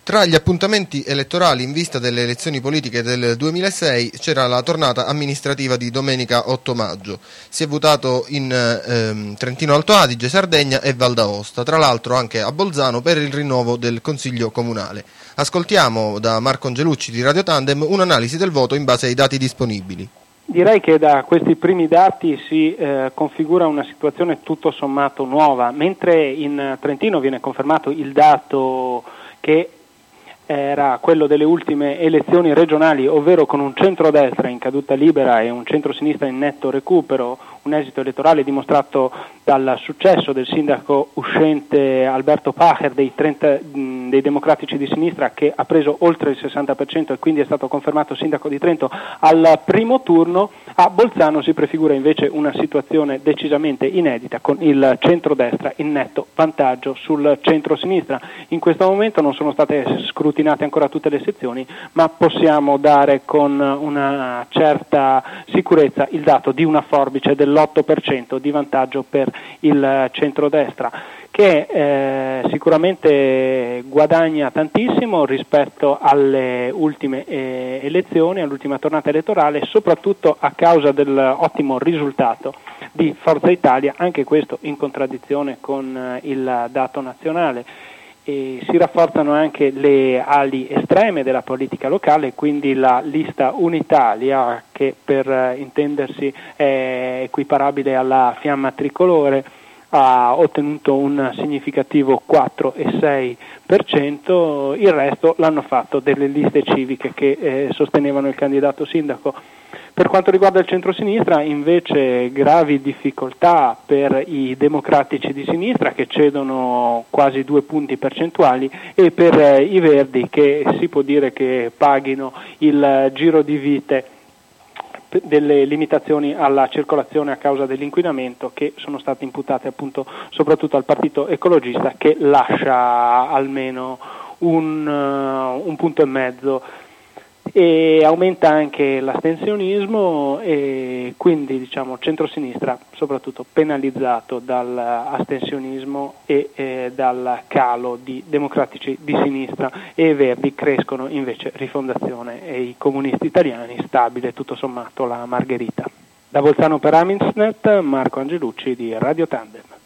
Tra gli appuntamenti elettorali in vista delle elezioni politiche del 2006 c'era la tornata amministrativa di domenica 8 maggio. Si è votato in Trentino Alto Adige, Sardegna e Val d'Aosta, tra l'altro anche a Bolzano per il rinnovo del Consiglio Comunale. Ascoltiamo da Marco Angelucci di Radio Tandem un'analisi del voto in base ai dati disponibili. Direi che da questi primi dati si configura una situazione tutto sommato nuova, mentre in Trentino viene confermato il dato che era quello delle ultime elezioni regionali, ovvero con un centrodestra in caduta libera e un centrosinistra in netto recupero, un esito elettorale dimostrato dal successo del sindaco uscente Alberto Pacher dei democratici di sinistra, che ha preso oltre il 60% e quindi è stato confermato sindaco di Trento al primo turno. A Bolzano si prefigura invece una situazione decisamente inedita, con il centrodestra in netto vantaggio sul centrosinistra. In questo momento non sono state scrutinate ancora tutte le sezioni, ma possiamo dare con una certa sicurezza il dato di una forbice dell'8% di vantaggio per il centrodestra, che sicuramente guadagna tantissimo rispetto alle ultime elezioni, all'ultima tornata elettorale, soprattutto a causa dell'ottimo risultato di Forza Italia, anche questo in contraddizione con il dato nazionale. E si rafforzano anche le ali estreme della politica locale, quindi la lista Unitalia, che per intendersi è equiparabile alla fiamma tricolore, ha ottenuto un significativo 4,6%, il resto l'hanno fatto delle liste civiche che sostenevano il candidato sindaco. Per quanto riguarda il centrosinistra, invece, gravi difficoltà per i democratici di sinistra, che cedono quasi 2 punti percentuali, e per i Verdi, che si può dire che paghino il giro di vite delle limitazioni alla circolazione a causa dell'inquinamento, che sono state imputate appunto soprattutto al partito ecologista, che lascia almeno un punto e mezzo. E aumenta anche l'astensionismo, e quindi diciamo centrosinistra soprattutto penalizzato dall'astensionismo e dal calo di democratici di sinistra, e Verdi crescono invece Rifondazione e i comunisti italiani, stabile tutto sommato la Margherita. Da Bolzano per Amisnet, Marco Angelucci di Radio Tandem.